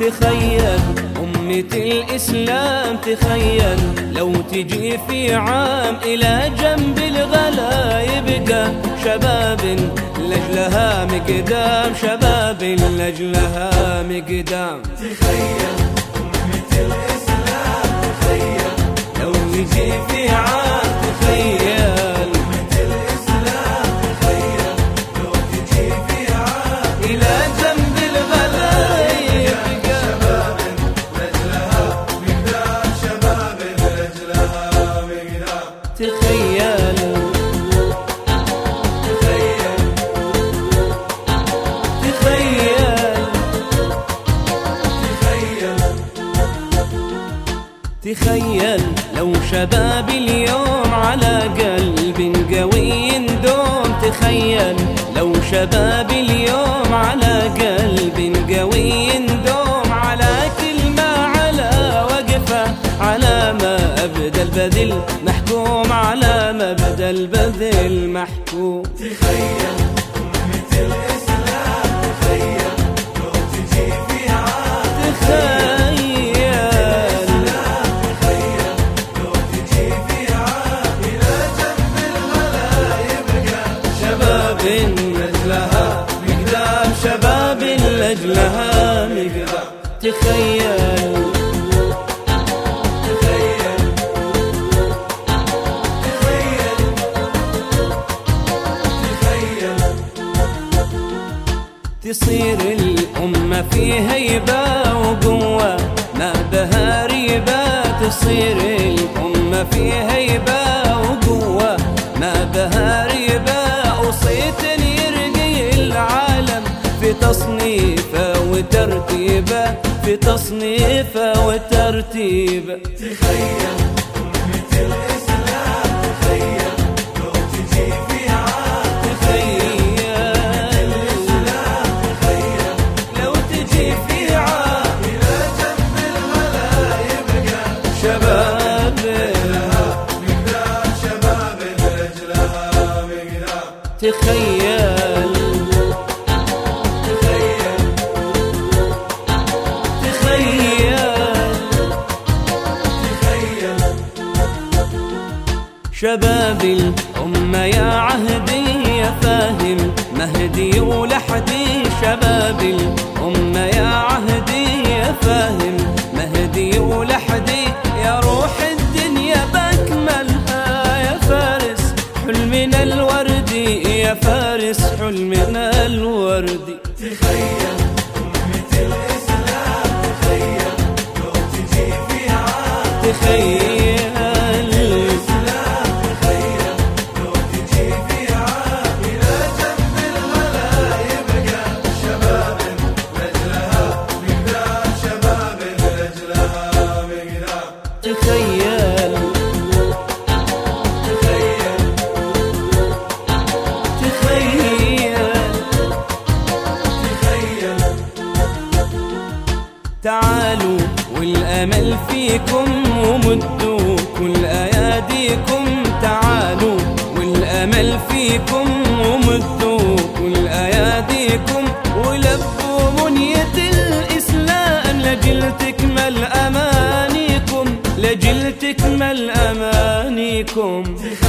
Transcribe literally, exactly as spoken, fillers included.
تخيل أمة الإسلام، تخيل لو تجي في عام إلى جنب الغلا يبقى شباب لأجلها مقدام، شباب لأجلها مقدام. تخيل أمة الإسلام، تخيل لو تجي في عام، تخيل أمة الإسلام، تخيل لو تجي في عام إلى جنب الغلا يبقى شباب لأجلها مقدام، شباب لأجلها مقدام. تخيل تخيل تخيل تخيل لو شباب اليوم على قلب قوي يندوم، تخيل لو شباب اليوم على قلب قوي يندوم، على كلمة على وقفة، على ما أبدى البذل محكوم، على ما أبدى البذل محكوم. تخيل أمة الإسلام، تخيل لو تجي في عام تخيل لو تجي في عام إلى جنب الغلا يبقى شباب لأجلها مقدام، شباب لأجلها مقدام. تخيل تخيل تخيل تخيل تصير الأمة في هيبة وقوة ما بها ريبة، تصير الأمة في هيبة وقوة ما بها ريبة، وصيت يرقي العالم في تصنيفه وترتيبه، في تصنيفه وترتيبه. تخيل أمة الإسلام، تخيل لو تجي في عام تخيل تخيل لو تجي في عام إلى جنب الغلا يبقى شباب مقدام، شباب لأجلها مقدام. تخيل تخيل تخيل تخيل شباب الأمة يا عهدي يا فاهم مهدي ولحدي، شباب الأمة يا عهدي يا فاهم مهدي ولحدي، يا روح الدنيا بأكملها يا فارس حلمنا الوردي، يا فارس حلمنا الوردي. تخيل أمة الإسلام، تخيل لو تجي في عام تخيل الإسلام، تخيل لو تجي في عام إلى جنب الغلا يبقى شباب لأجلها مقدام، شباب لأجلها مقدام. تخيل تخيل تخيل تخيل تعالوا والأمل فيكم ومدوا كل أياديكم، تعالوا والأمل فيكم ومدوا كل أياديكم، ولبوا منية الإسلام لجل تكمل أمانيكم، لجل تكمل أمانيكم.